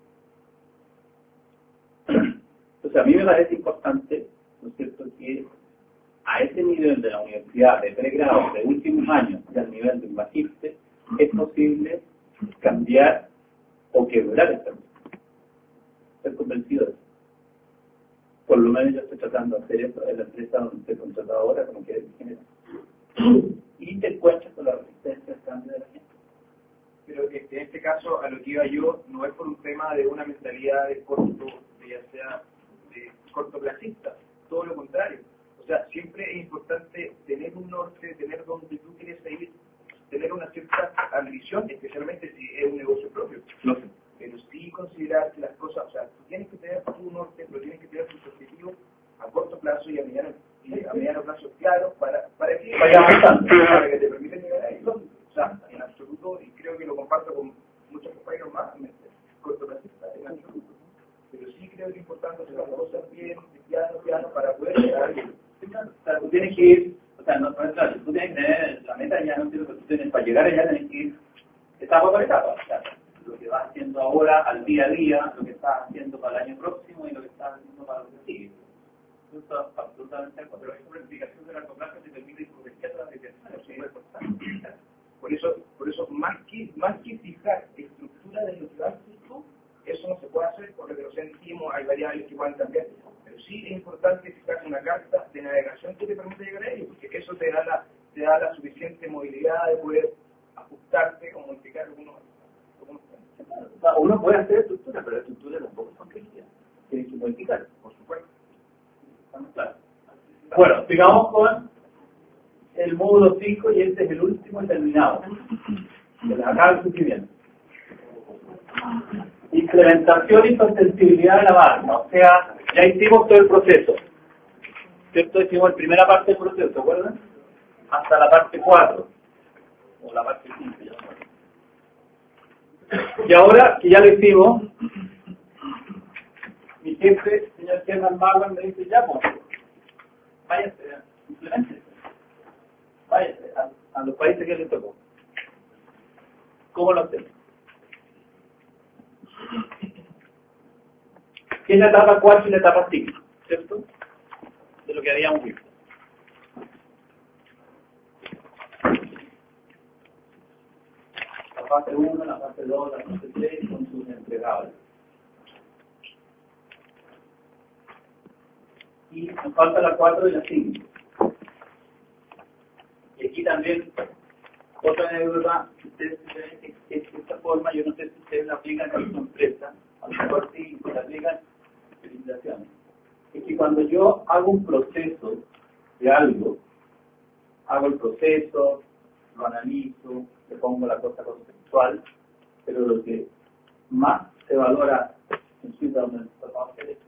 Entonces a mí me parece importante, ¿no es cierto?, que a ese nivel de la universidad, de pregrado, de últimos años y al nivel de un magíster, es posible cambiar o quebrar esta cosa. Estoy convencido de eso. Por lo menos yo estoy tratando de hacer eso en la empresa donde estoy contratado ahora como que ingeniero. Y te encuentras con la resistencia al cambio de la gente. Pero que en este caso, a lo que iba yo, no es por un tema de una mentalidad de corto, ya sea de cortoplacista, todo lo contrario. O sea, siempre es importante tener un norte, tener donde tú quieres ir, tener una cierta ambición, especialmente si es un negocio propio. No sé. Pero sí considerar que las cosas, o sea, tú tienes que tener tu norte, pero tienes que tener tus objetivos a corto plazo y a mediano plazo claros para que para que te permitan llegar a ellos. O sea, en absoluto, y creo que lo comparto con muchos compañeros más, cortoplacistas en absoluto. Pero sí creo que es importante hacer las cosas bien, piano, para poder llegar a ellos. O sea, tú tienes que ir, o sea, no es claro, tú tienes que tener la meta ya, no entiendo que tú tienes, para llegar allá tienes que ir etapa por etapa. O sea, lo que vas haciendo ahora, al día a día, lo que estás haciendo para el año próximo y lo que estás haciendo para lo que sigue. Eso es absolutamente algo, pero esa planificación de largo plazo te permite ir corrigiendo las decisiones, es muy importante. Por eso más que fijar estructura de lo que haces tú, eso no se puede hacer, por lo que nos sentimos, hay variables que pueden cambiar. Pero sí es importante fijar una carta de navegación que te permite llegar a ello, porque eso te da la suficiente movilidad de poder ajustarte o modificar algunos. Uno puede hacer estructura, pero la estructura tampoco son rígidas. Tienes que modificar, por supuesto. ¿Estamos claros? Bueno, sigamos con el módulo 5 y este es el último y terminado. Se les acaba el sufrimiento. Implementación y sostenibilidad de la marca. O sea, ya hicimos todo el proceso. ¿Cierto? Hicimos la primera parte del proceso, ¿se acuerdan? Hasta la parte 4. O la parte 5, ya no. Y ahora que ya lo hicimos, mi jefe, señor Herman Marwan, me dice, ya, pues, váyase, implemente. Váyase a los países que le tocó. ¿Cómo lo hacemos? ¿Qué es la etapa 4 y la etapa 5? ¿Cierto? De lo que habíamos visto. fase 1, la fase 2, la fase 3 con sus entregables. Y nos falta la 4 y la 5. Y aquí también, otra anécdota, ustedes ven que de esta forma, yo no sé si ustedes la aplican en su empresa, a lo mejor sí, se la aplican, felicitaciones. Es que cuando yo hago un proceso de algo, hago el proceso, lo analizo, le pongo la cosa conceptual, pero lo que más se valora en su vida donde se va a hacer esto.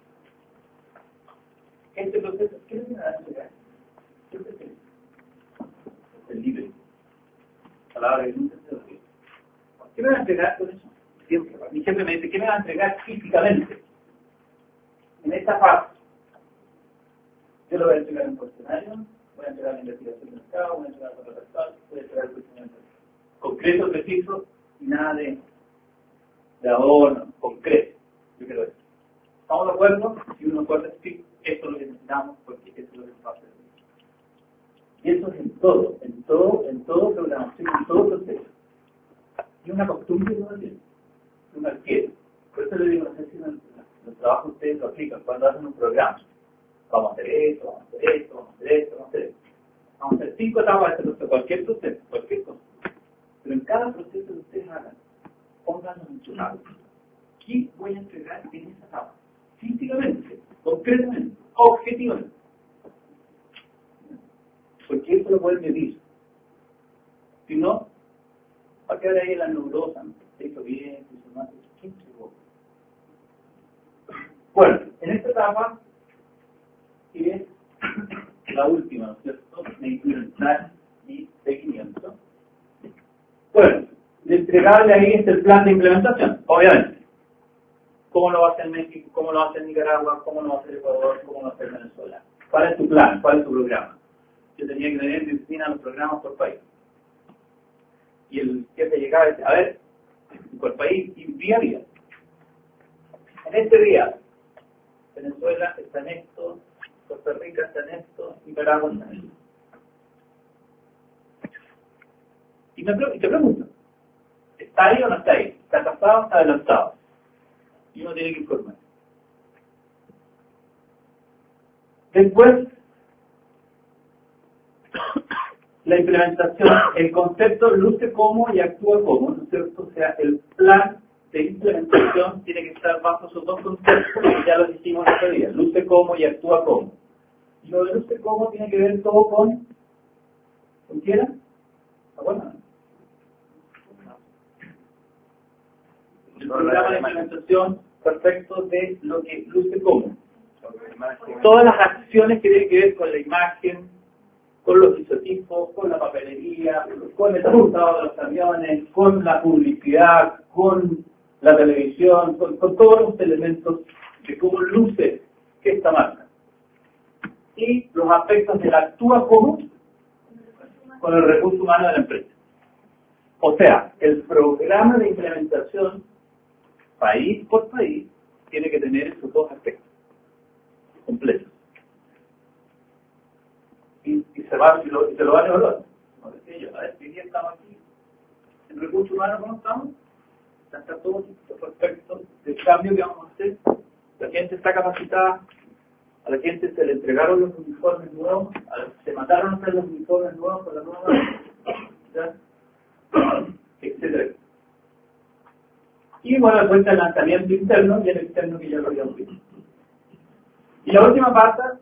Este proceso, ¿qué le viene a entregar? ¿Qué es el? El libre. Palabra que nunca se olvida. ¿Qué me va a entregar con eso? Siempre. Mi jefe me dice, ¿qué me va a entregar físicamente? En esta fase. Yo lo voy a entregar en un cuestionario, voy a entregar la investigación del mercado, voy a entregar la contractual, voy a entregar el cuestionario concreto, preciso, y nada de adorno, concreto. Yo quiero eso. ¿Estamos de acuerdo? Si uno acuerda, sí, esto es lo que necesitamos, porque esto es lo que nos va a hacer. Y eso es en todo programación, en todo proceso. Y una costumbre que uno tiene, uno adquiere. Por eso le digo, no sé si en los trabajos ustedes lo aplican, cuando hacen un programa. Vamos a hacer esto, vamos a hacer esto, vamos a hacer esto, vamos a hacer esto. Vamos a hacer 5 etapas de este proceso, cualquier proceso, cualquier cosa. Pero en cada proceso que ustedes hagan, pónganlo en su lado. ¿Qué voy a entregar en esa etapa? Físicamente, concretamente, objetivamente. Porque eso lo pueden medir. Si no, va a quedar ahí la neurosa, ¿no? Se hizo bien, se hizo mal. ¿Quién entregó? Bueno, en esta etapa, que es la última, ¿no es cierto? De implementar y seguimiento. Bueno, de entregarle ahí es el plan de implementación, obviamente. ¿Cómo lo va a hacer México? ¿Cómo lo va a hacer Nicaragua? ¿Cómo lo va a hacer Ecuador? ¿Cómo lo va a hacer Venezuela? ¿Cuál es tu plan? ¿Cuál es tu programa? Yo tenía que tener disciplina los programas por país. Y el jefe llegaba y decía, a ver, por país, y día a día. En este día, Venezuela está en esto, Costa Rica está en esto, Nicaragua está en esto. Y te pregunto, ¿está ahí o no está ahí? ¿Está atrasado o está adelantado? Y uno tiene que informar. Después, la implementación, el concepto luce como y actúa como, ¿no es cierto? O sea, el plan de implementación tiene que estar bajo esos dos conceptos que ya lo dijimos el otro día, luce como y actúa como. Y lo de luce como tiene que ver todo ¿con quién? ¿Se acuerdan? El programa de implementación perfecto de lo que luce como. Todas las acciones que tienen que ver con la imagen, con los isotipos, con la papelería, con el resultado de los camiones, con la publicidad, con la televisión, con todos los elementos de cómo luce esta marca. Y los aspectos del actúa como con el recurso humano de la empresa. O sea, el programa de implementación, país por país, tiene que tener esos dos aspectos completos. Y se lo van a evaluar. Como decía yo, a ver, si ya estamos aquí, en recursos humanos, ¿cómo estamos? Está todo respecto del cambio que vamos a hacer. La gente está capacitada, a la gente se le entregaron los uniformes nuevos, se mandaron a hacer los uniformes nuevos con la nueva, etc. Y bueno, después el lanzamiento interno y el externo que ya lo habíamos visto. Y la última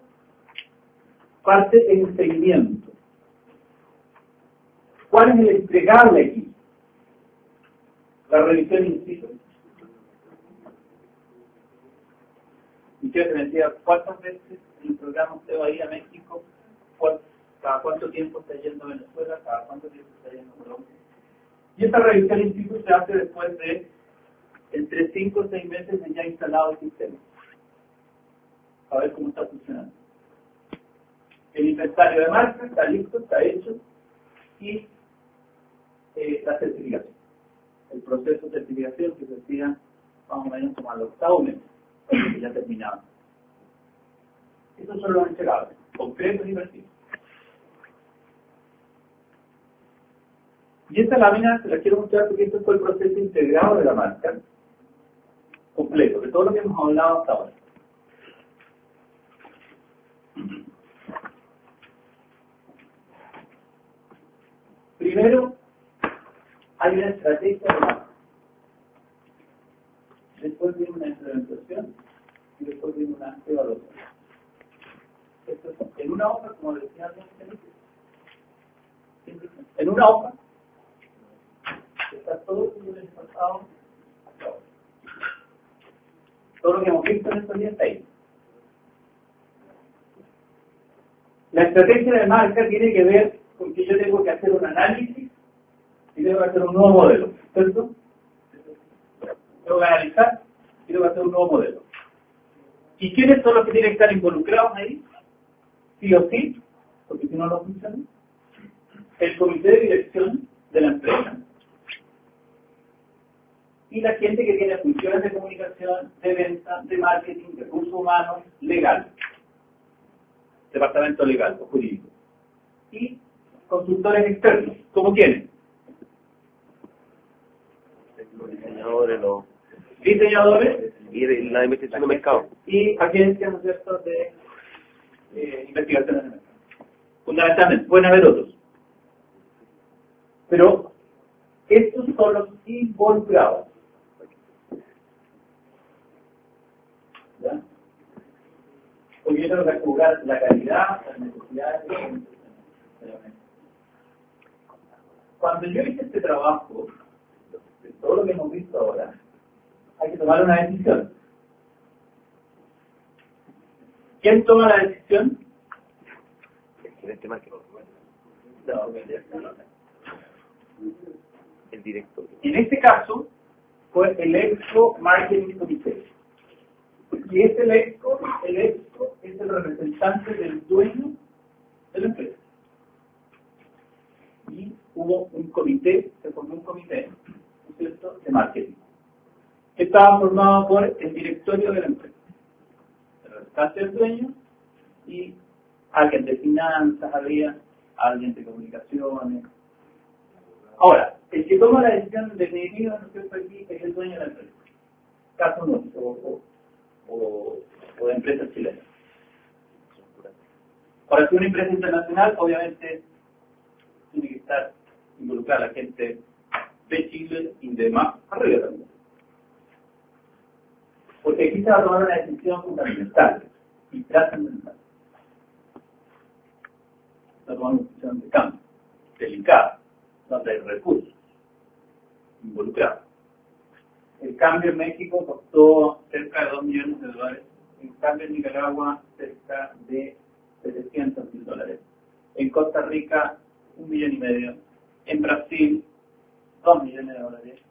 parte es el seguimiento. ¿Cuál es el entregable aquí? La revisión in situ. Mi jefe me decía, ¿cuántas veces en el programa usted va a ir a México? ¿Cada cuánto tiempo está yendo a Venezuela? ¿Cada cuánto tiempo está yendo a Colombia? Y esta revisión in situ se hace después de entre 5 o 6 meses de ya instalado el sistema. A ver cómo está funcionando. El inventario de marca está listo, está hecho, y la certificación. El proceso de certificación que se hacía más o menos como al 8º mes, que ya terminaba. Esos son los entregables, concretos y precisos. Y esta lámina se la quiero mostrar porque este fue el proceso integrado de la marca, completo, de todo lo que hemos hablado hasta ahora. Primero, hay una estrategia de marca. Después viene una implementación y después viene una evaluación. Esto es en una hoja, como decía antes, en una hoja está todo lo que hemos pasado hasta ahora. Todo lo que hemos visto en estos días está ahí. La estrategia de marca tiene que ver con que yo tengo que hacer un análisis y tengo que hacer un nuevo modelo, ¿cierto? Tengo que analizar y tengo que hacer un nuevo modelo. ¿Y quiénes son los que tienen que estar involucrados ahí? Sí o sí, porque si no, no funciona. El comité de dirección de la empresa y la gente que tiene funciones de comunicación, de venta, de marketing, de recursos humanos, legal, departamento legal o jurídico, y consultores externos, ¿como quiénes? Los diseñadores, los Diseñadores y de la investigación de mercado. y agencias, ¿no es cierto?, de investigaciones de mercado. Fundamentalmente, pueden haber otros. Pero estos son los involucrados. ¿Ya? Porque yo tengo que asegurar la calidad, las necesidades de la organización. Cuando yo hice este trabajo, de todo lo que hemos visto ahora, hay que tomar una decisión. ¿Quién toma la decisión? El gerente marketing. No. El director. En este caso, fue el Expo Marketing Committee. Y el Expo es el representante del dueño de la empresa. Y hubo un comité, se formó un comité, ¿no es cierto?, de marketing. Que estaba formado por el directorio de la empresa, el representante del dueño y alguien de finanzas, había alguien de comunicaciones. Ahora, el que toma la decisión definitiva, ¿no es cierto?, aquí es el dueño de la empresa. Caso nuestro, o de empresas chilenas. Para ser una empresa internacional, obviamente, tiene que estar involucrada la gente de Chile y de más arriba también. Porque aquí se va a tomar una decisión fundamental y trascendental. Se va a tomar una decisión de cambio, delicada, donde hay recursos involucrados. El cambio en México costó cerca de $2 millones. El cambio en Nicaragua cerca de $700.000. En Costa Rica, $1,5 millones. En Brasil, $2 millones.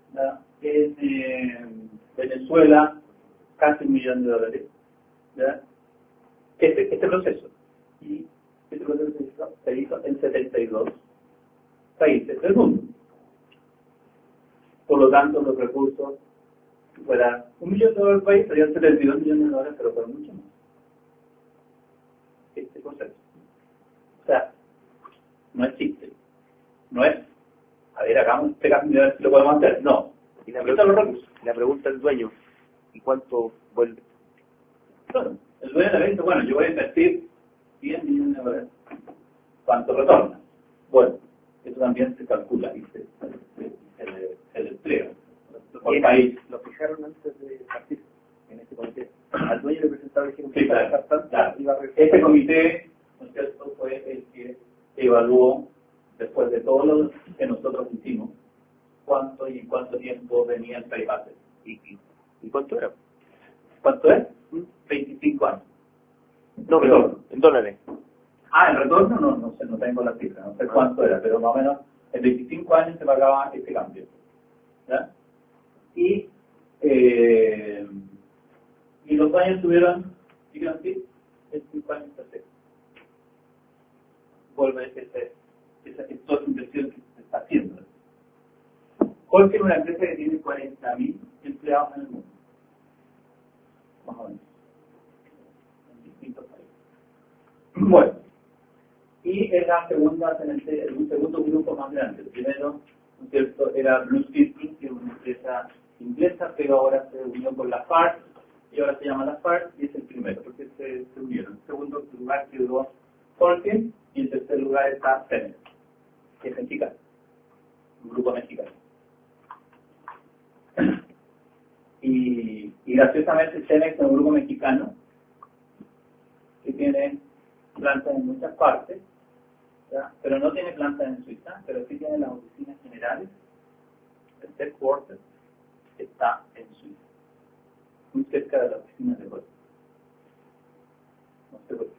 En Venezuela, casi $1 millón. ¿Ya? Este proceso. Y este proceso se hizo en 72 países del mundo. Por lo tanto, los recursos fueran $1 millón por país, serían $72 millones, pero por mucho más. Este proceso. O sea, no es chiste. No es, a ver, hagamos este cambio y a ver si lo podemos hacer. No. Y la pregunta del dueño, ¿y cuánto vuelve? Bueno, el dueño le dice, bueno, yo voy a invertir $100 millones. ¿Cuánto retorna? Bueno, eso también se calcula, dice el empleo. Por país. Lo fijaron antes de partir en este comité. Al dueño le presentaron el Sí, claro. Este comité, ¿no es cierto?, fue el que evaluó, después de todo lo que nosotros hicimos, cuánto y cuánto tiempo venía el payback. ¿Y cuánto era? ¿Cuánto es? 25 años. No, pero en dólares. El retorno no sé, no tengo la cifra, no sé cuánto era, pero más o menos en 25 años se pagaba este cambio. ¿Ya? Y los dueños tuvieron, digan así, 25 años de hacer. Vuelve toda esa inversión que se está haciendo. Porque es una empresa que tiene 40.000 empleados en el mundo. Más o menos. En distintos países. Bueno. Y y es la segunda, un segundo grupo más grande. El primero, ¿no es cierto?, era Blue Circle, que es una empresa inglesa, pero ahora se unió con la FARC, y ahora se llama la FARC, y es el primero, porque se unieron. En segundo lugar quedó Tolkien, y en tercer lugar está Cemex, que es mexicano, un grupo mexicano. Y graciosamente Cemex es un grupo mexicano que tiene plantas en muchas partes, ¿ya?, pero no tiene plantas en Suiza, pero sí tiene las oficinas generales. El headquarter está en Suiza, muy cerca de las oficinas de Golf. No sé por qué.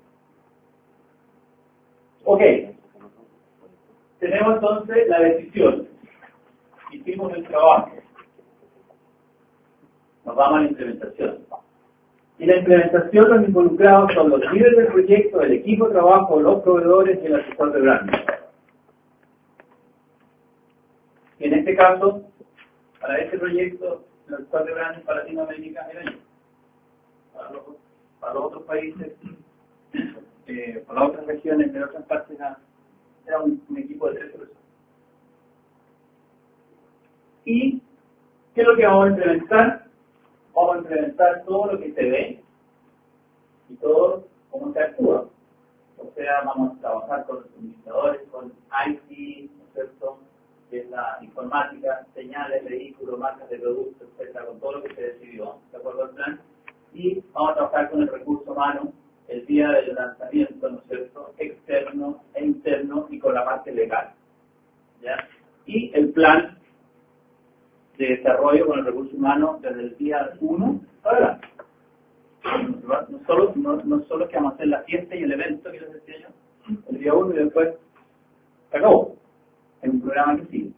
Ok, tenemos entonces la decisión, hicimos el trabajo, nos vamos a la implementación. Y la implementación, los involucrados son los líderes del proyecto, el equipo de trabajo, los proveedores y el asesor de branding. Y en este caso, para este proyecto, el asesor de branding para Latinoamérica era yo. Para los otros países, para las otras regiones, de otras partes, era un equipo de 13 personas. ¿Y qué es lo que vamos a implementar? Vamos a implementar todo lo que se ve y todo cómo se actúa. O sea, vamos a trabajar con los administradores, con IT, ¿no es cierto?, que es la informática, señales, vehículos, marcas de productos, etcétera, con todo lo que se decidió, de acuerdo al plan. Y vamos a trabajar con el recurso humano el día del lanzamiento, ¿no es cierto?, externo e interno, y con la parte legal, ¿ya? Y el plan de desarrollo con el recurso humano desde el día 1 adelante. No solo que vamos a hacer la fiesta y el evento que les decía yo, el día 1 y después se acabó. Es un programa que sigue.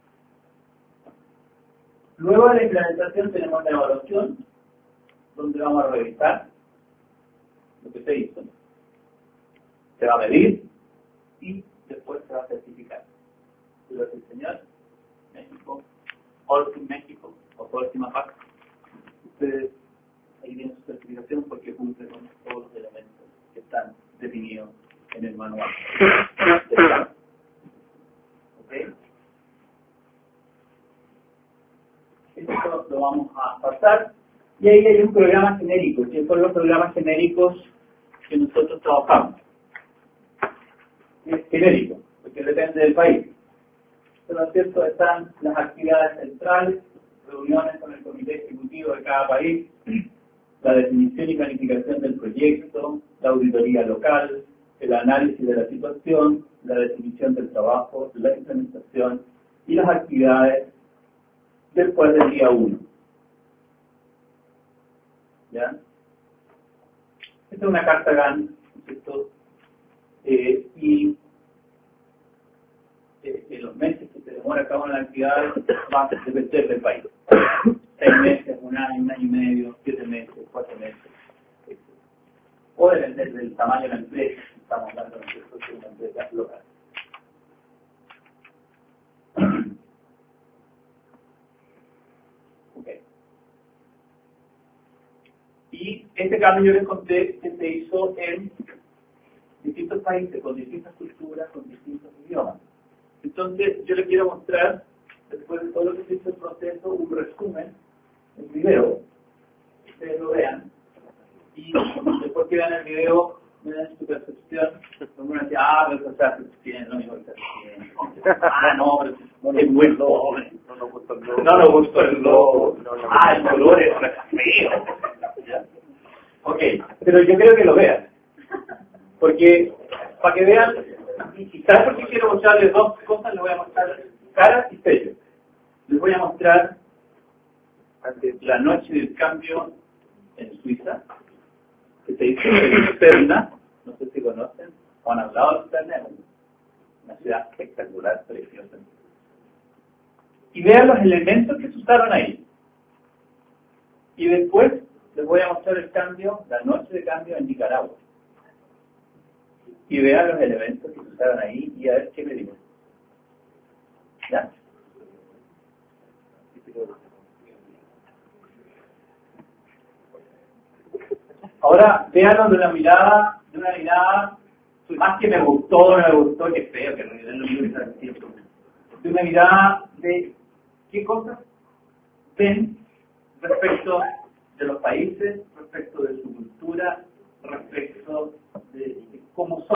Luego de la implementación tenemos la evaluación, donde vamos a revisar lo que se hizo. Se va a medir y después se va a certificar. Lo que el señor México, Holcim México o Holcim APAC, ustedes ahí tienen su certificación porque cumple con todos los elementos que están definidos en el manual. ¿Ok? Esto lo vamos a pasar. Y ahí hay un programa genérico, que son los programas genéricos que nosotros trabajamos. Es genérico, porque depende del país. Pero, ¿no es cierto?, están las actividades centrales, reuniones con el comité ejecutivo de cada país, la definición y planificación del proyecto, la auditoría local, el análisis de la situación, la definición del trabajo, la implementación y las actividades después del día 1. ¿Ya? Esta es una carta GAN, ¿cierto? Y en los meses que se demora cada una de las actividades va a depender del país. 6 meses, un año y medio, 7 meses, 4 meses. O depender del tamaño de la empresa. Estamos hablando de una empresa local. Okay. Y este cambio yo les conté que se hizo en distintos países, con distintas culturas, con distintos idiomas. Entonces, yo les quiero mostrar, después de todo lo que se hizo el proceso, un resumen, el video, que ustedes lo vean, y después que vean el video, me dan su percepción, uno dice, pero eso se hace bien, lo mismo que se hace bien. No, es muy joven, no nos gustó el logo, el color es feo. Ok, pero yo creo que lo vean, porque para que vean, y ¿sabes por qué quiero mostrarles dos cosas? Les voy a mostrar caras y sellos. Les voy a mostrar la noche del cambio en Suiza, que se hizo en Berna, no sé si conocen, o han hablado de Berna, una ciudad espectacular, preciosa. Y vean los elementos que se usaron ahí. Y después les voy a mostrar el cambio, la noche de cambio en Nicaragua. Y vean los elementos que se usaron ahí y a ver qué me dicen. ¿Ya? Ahora, veanlo de una mirada más que me gustó o no me gustó, qué feo, que no es lo mismo que está diciendo. De una mirada de qué cosas ven respecto de los países, respecto de su cultura, respecto de cómo son.